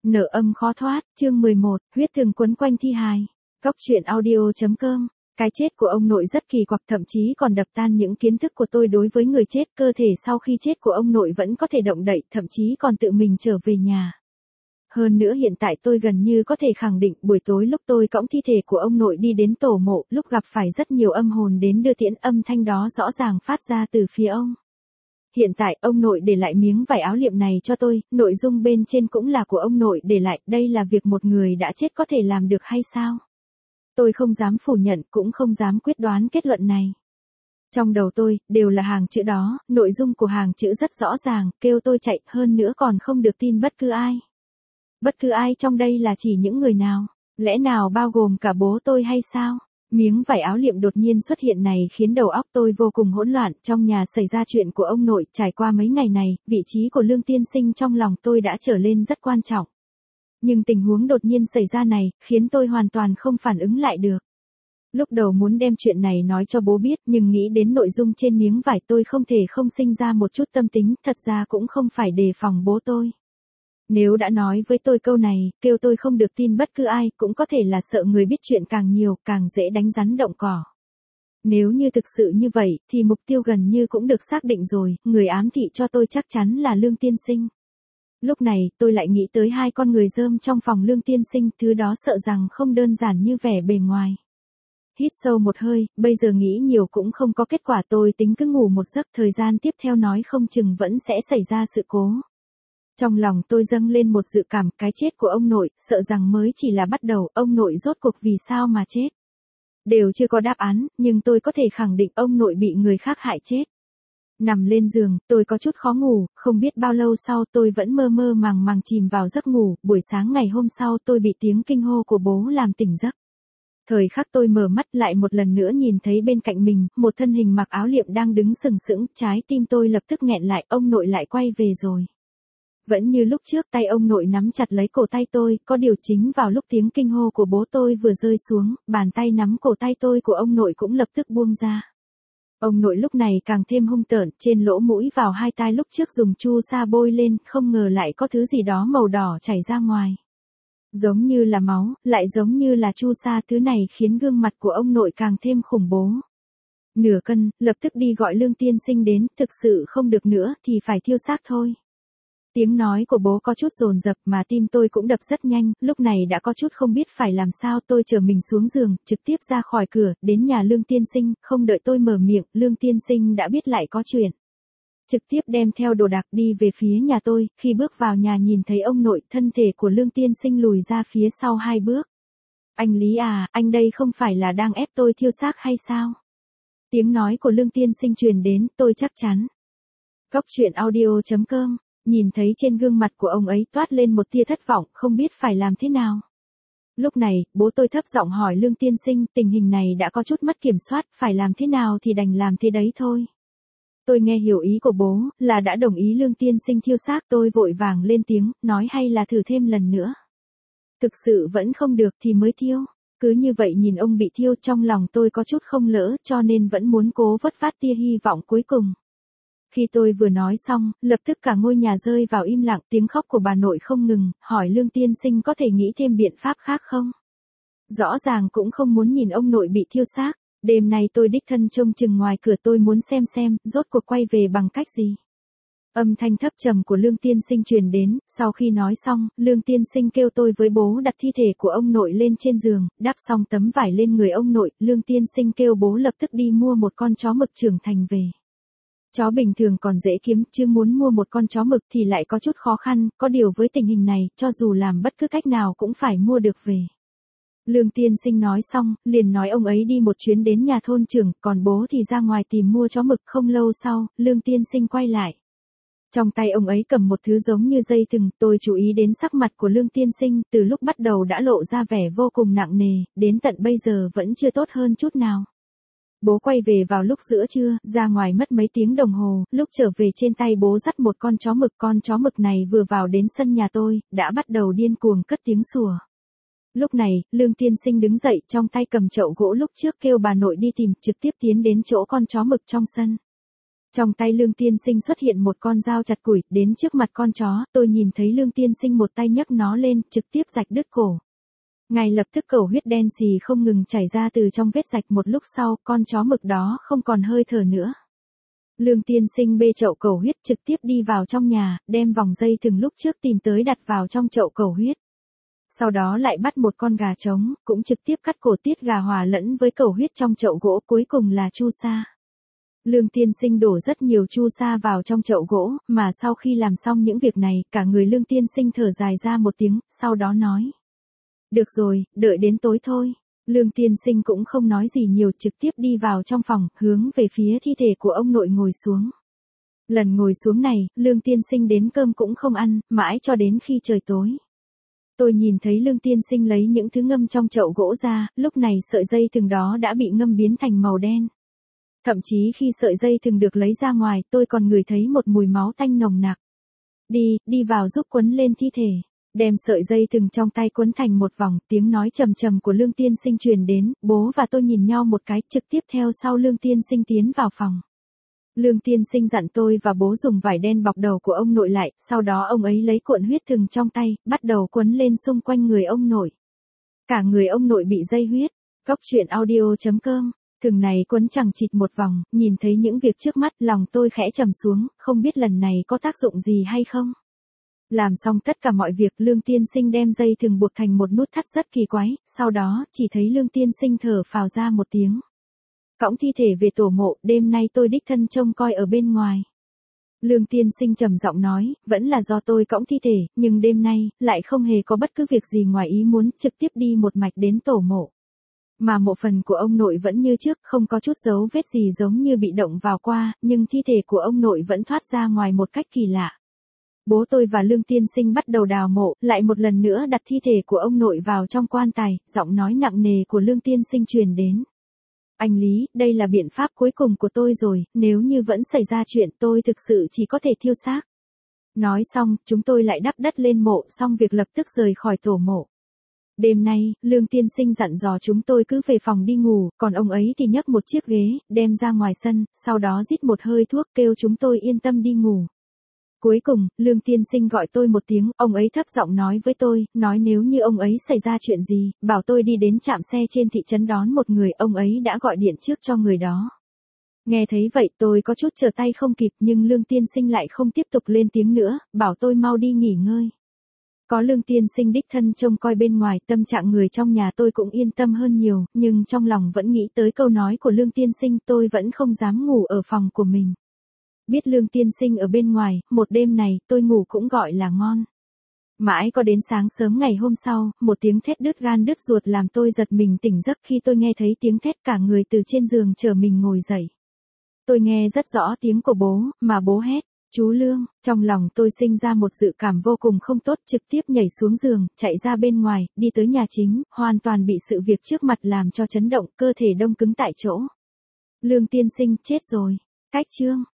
Nợ âm khó thoát, chương 11, huyết thường quấn quanh thi hài. Cóc truyện audio.com. Cái chết của ông nội rất kỳ quặc, thậm chí còn đập tan những kiến thức của tôi đối với người chết. Cơ thể sau khi chết của ông nội vẫn có thể động đậy, thậm chí còn tự mình trở về nhà. Hơn nữa hiện tại tôi gần như có thể khẳng định buổi tối lúc tôi cõng thi thể của ông nội đi đến tổ mộ, lúc gặp phải rất nhiều âm hồn đến đưa tiễn, âm thanh đó rõ ràng phát ra từ phía ông. Hiện tại, ông nội để lại miếng vải áo liệm này cho tôi, nội dung bên trên cũng là của ông nội để lại, đây là việc một người đã chết có thể làm được hay sao? Tôi không dám phủ nhận, cũng không dám quyết đoán kết luận này. Trong đầu tôi, đều là hàng chữ đó, nội dung của hàng chữ rất rõ ràng, kêu tôi chạy, hơn nữa còn không được tin bất cứ ai. Bất cứ ai trong đây là chỉ những người nào? Lẽ nào bao gồm cả bố tôi hay sao? Miếng vải áo liệm đột nhiên xuất hiện này khiến đầu óc tôi vô cùng hỗn loạn. Trong nhà xảy ra chuyện của ông nội, trải qua mấy ngày này, vị trí của Lương tiên sinh trong lòng tôi đã trở lên rất quan trọng. Nhưng tình huống đột nhiên xảy ra này, khiến tôi hoàn toàn không phản ứng lại được. Lúc đầu muốn đem chuyện này nói cho bố biết, nhưng nghĩ đến nội dung trên miếng vải tôi không thể không sinh ra một chút tâm tính, thật ra cũng không phải đề phòng bố tôi. Nếu đã nói với tôi câu này, kêu tôi không được tin bất cứ ai, cũng có thể là sợ người biết chuyện càng nhiều, càng dễ đánh rắn động cỏ. Nếu như thực sự như vậy, thì mục tiêu gần như cũng được xác định rồi, người ám thị cho tôi chắc chắn là Lương tiên sinh. Lúc này, tôi lại nghĩ tới hai con người rơm trong phòng Lương tiên sinh, thứ đó sợ rằng không đơn giản như vẻ bề ngoài. Hít sâu một hơi, bây giờ nghĩ nhiều cũng không có kết quả, tôi tính cứ ngủ một giấc, thời gian tiếp theo nói không chừng vẫn sẽ xảy ra sự cố. Trong lòng tôi dâng lên một dự cảm, cái chết của ông nội, sợ rằng mới chỉ là bắt đầu, ông nội rốt cuộc vì sao mà chết. Đều chưa có đáp án, nhưng tôi có thể khẳng định ông nội bị người khác hại chết. Nằm lên giường, tôi có chút khó ngủ, không biết bao lâu sau tôi vẫn mơ mơ màng màng chìm vào giấc ngủ, buổi sáng ngày hôm sau tôi bị tiếng kinh hô của bố làm tỉnh giấc. Thời khắc tôi mở mắt lại một lần nữa nhìn thấy bên cạnh mình, một thân hình mặc áo liệm đang đứng sừng sững, trái tim tôi lập tức nghẹn lại, ông nội lại quay về rồi. Vẫn như lúc trước, tay ông nội nắm chặt lấy cổ tay tôi, có điều chính vào lúc tiếng kinh hô của bố tôi vừa rơi xuống, bàn tay nắm cổ tay tôi của ông nội cũng lập tức buông ra. Ông nội lúc này càng thêm hung tợn, trên lỗ mũi vào hai tai lúc trước dùng chu sa bôi lên, không ngờ lại có thứ gì đó màu đỏ chảy ra ngoài. Giống như là máu, lại giống như là chu sa, thứ này khiến gương mặt của ông nội càng thêm khủng bố. Nửa cân, lập tức đi gọi Lương tiên sinh đến, thực sự không được nữa thì phải thiêu xác thôi. Tiếng nói của bố có chút dồn dập mà tim tôi cũng đập rất nhanh, lúc này đã có chút không biết phải làm sao, tôi chở mình xuống giường, trực tiếp ra khỏi cửa, đến nhà Lương tiên sinh, không đợi tôi mở miệng, Lương tiên sinh đã biết lại có chuyện. Trực tiếp đem theo đồ đạc đi về phía nhà tôi, khi bước vào nhà nhìn thấy ông nội, thân thể của Lương tiên sinh lùi ra phía sau 2 bước. Anh Lý à, anh đây không phải là đang ép tôi thiêu xác hay sao? Tiếng nói của Lương tiên sinh truyền đến, tôi chắc chắn. Cóc truyện audio.com. Nhìn thấy trên gương mặt của ông ấy toát lên một tia thất vọng, không biết phải làm thế nào. Lúc này, bố tôi thấp giọng hỏi Lương tiên sinh, tình hình này đã có chút mất kiểm soát, phải làm thế nào thì đành làm thế đấy thôi. Tôi nghe hiểu ý của bố, là đã đồng ý Lương tiên sinh thiêu xác, tôi vội vàng lên tiếng, nói hay là thử thêm lần nữa. Thực sự vẫn không được thì mới thiêu. Cứ như vậy nhìn ông bị thiêu, trong lòng tôi có chút không lỡ, cho nên vẫn muốn cố vất vát tia hy vọng cuối cùng. Khi tôi vừa nói xong, lập tức cả ngôi nhà rơi vào im lặng, tiếng khóc của bà nội không ngừng, hỏi Lương tiên sinh có thể nghĩ thêm biện pháp khác không? Rõ ràng cũng không muốn nhìn ông nội bị thiêu xác, đêm nay tôi đích thân trông chừng ngoài cửa, tôi muốn xem, rốt cuộc quay về bằng cách gì? Âm thanh thấp trầm của Lương tiên sinh truyền đến, sau khi nói xong, Lương tiên sinh kêu tôi với bố đặt thi thể của ông nội lên trên giường, đắp xong tấm vải lên người ông nội, Lương tiên sinh kêu bố lập tức đi mua một con chó mực trưởng thành về. Chó bình thường còn dễ kiếm, chứ muốn mua một con chó mực thì lại có chút khó khăn, có điều với tình hình này, cho dù làm bất cứ cách nào cũng phải mua được về. Lương tiên sinh nói xong, liền nói ông ấy đi một chuyến đến nhà thôn trưởng, còn bố thì ra ngoài tìm mua chó mực. Không lâu sau, Lương tiên sinh quay lại. Trong tay ông ấy cầm một thứ giống như dây thừng, tôi chú ý đến sắc mặt của Lương tiên sinh, từ lúc bắt đầu đã lộ ra vẻ vô cùng nặng nề, đến tận bây giờ vẫn chưa tốt hơn chút nào. Bố quay về vào lúc giữa trưa, ra ngoài mất mấy tiếng đồng hồ, lúc trở về trên tay bố dắt một con chó mực này vừa vào đến sân nhà tôi, đã bắt đầu điên cuồng cất tiếng sủa. Lúc này, Lương tiên sinh đứng dậy, trong tay cầm chậu gỗ lúc trước kêu bà nội đi tìm, trực tiếp tiến đến chỗ con chó mực trong sân. Trong tay Lương Tiên Sinh xuất hiện một con dao chặt củi, đến trước mặt con chó, tôi nhìn thấy Lương Tiên Sinh một tay nhấc nó lên, trực tiếp rạch đứt cổ. Ngay lập tức cầu huyết đen xì không ngừng chảy ra từ trong vết rạch, một lúc sau, con chó mực đó không còn hơi thở nữa. Lương Tiên Sinh bê chậu cầu huyết trực tiếp đi vào trong nhà, đem vòng dây thừng lúc trước tìm tới đặt vào trong chậu cầu huyết. Sau đó lại bắt một con gà trống, cũng trực tiếp cắt cổ tiết gà hòa lẫn với cầu huyết trong chậu gỗ, cuối cùng là chu sa. Lương Tiên Sinh đổ rất nhiều chu sa vào trong chậu gỗ, mà sau khi làm xong những việc này, cả người Lương Tiên Sinh thở dài ra một tiếng, sau đó nói. Được rồi, đợi đến tối thôi. Lương Tiên Sinh cũng không nói gì nhiều, trực tiếp đi vào trong phòng, hướng về phía thi thể của ông nội ngồi xuống. Lần ngồi xuống này, Lương Tiên Sinh đến cơm cũng không ăn, mãi cho đến khi trời tối. Tôi nhìn thấy Lương Tiên Sinh lấy những thứ ngâm trong chậu gỗ ra, lúc này sợi dây thừng đó đã bị ngâm biến thành màu đen. Thậm chí khi sợi dây thừng được lấy ra ngoài, tôi còn ngửi thấy một mùi máu tanh nồng nặc. Đi vào giúp quấn lên thi thể. Đem sợi dây thừng trong tay quấn thành một vòng, tiếng nói trầm trầm của Lương Tiên Sinh truyền đến, bố và tôi nhìn nhau một cái, trực tiếp theo sau Lương Tiên Sinh tiến vào phòng. Lương Tiên Sinh dặn tôi và bố dùng vải đen bọc đầu của ông nội lại, sau đó ông ấy lấy cuộn huyết thừng trong tay, bắt đầu quấn lên xung quanh người ông nội. Cả người ông nội bị dây huyết. Góc truyện audio.com. Thừng này quấn chẳng chịt một vòng, nhìn thấy những việc trước mắt, lòng tôi khẽ trầm xuống, không biết lần này có tác dụng gì hay không. Làm xong tất cả mọi việc, Lương Tiên Sinh đem dây thừng buộc thành một nút thắt rất kỳ quái, sau đó, chỉ thấy Lương Tiên Sinh thở phào ra một tiếng. Cõng thi thể về tổ mộ, đêm nay tôi đích thân trông coi ở bên ngoài. Lương Tiên Sinh trầm giọng nói, vẫn là do tôi cõng thi thể, nhưng đêm nay, lại không hề có bất cứ việc gì ngoài ý muốn, trực tiếp đi một mạch đến tổ mộ. Mà mộ phần của ông nội vẫn như trước, không có chút dấu vết gì giống như bị động vào qua, nhưng thi thể của ông nội vẫn thoát ra ngoài một cách kỳ lạ. Bố tôi và Lương Tiên Sinh bắt đầu đào mộ, lại một lần nữa đặt thi thể của ông nội vào trong quan tài, giọng nói nặng nề của Lương Tiên Sinh truyền đến. Anh Lý, đây là biện pháp cuối cùng của tôi rồi, nếu như vẫn xảy ra chuyện tôi thực sự chỉ có thể thiêu xác. Nói xong, chúng tôi lại đắp đất lên mộ, xong việc lập tức rời khỏi tổ mộ. Đêm nay, Lương Tiên Sinh dặn dò chúng tôi cứ về phòng đi ngủ, còn ông ấy thì nhấc một chiếc ghế, đem ra ngoài sân, sau đó rít một hơi thuốc kêu chúng tôi yên tâm đi ngủ. Cuối cùng, Lương Tiên Sinh gọi tôi một tiếng, ông ấy thấp giọng nói với tôi, nói nếu như ông ấy xảy ra chuyện gì, bảo tôi đi đến trạm xe trên thị trấn đón một người, ông ấy đã gọi điện trước cho người đó. Nghe thấy vậy tôi có chút trở tay không kịp, nhưng Lương Tiên Sinh lại không tiếp tục lên tiếng nữa, bảo tôi mau đi nghỉ ngơi. Có Lương Tiên Sinh đích thân trông coi bên ngoài, tâm trạng người trong nhà tôi cũng yên tâm hơn nhiều, nhưng trong lòng vẫn nghĩ tới câu nói của Lương Tiên Sinh, tôi vẫn không dám ngủ ở phòng của mình. Biết Lương Tiên Sinh ở bên ngoài, một đêm này, tôi ngủ cũng gọi là ngon. Mãi có đến sáng sớm ngày hôm sau, một tiếng thét đứt gan đứt ruột làm tôi giật mình tỉnh giấc, khi tôi nghe thấy tiếng thét cả người từ trên giường trở mình ngồi dậy. Tôi nghe rất rõ tiếng của bố, mà bố hét, chú Lương, trong lòng tôi sinh ra một dự cảm vô cùng không tốt, trực tiếp nhảy xuống giường, chạy ra bên ngoài, đi tới nhà chính, hoàn toàn bị sự việc trước mặt làm cho chấn động, cơ thể đông cứng tại chỗ. Lương Tiên Sinh chết rồi. Cách chương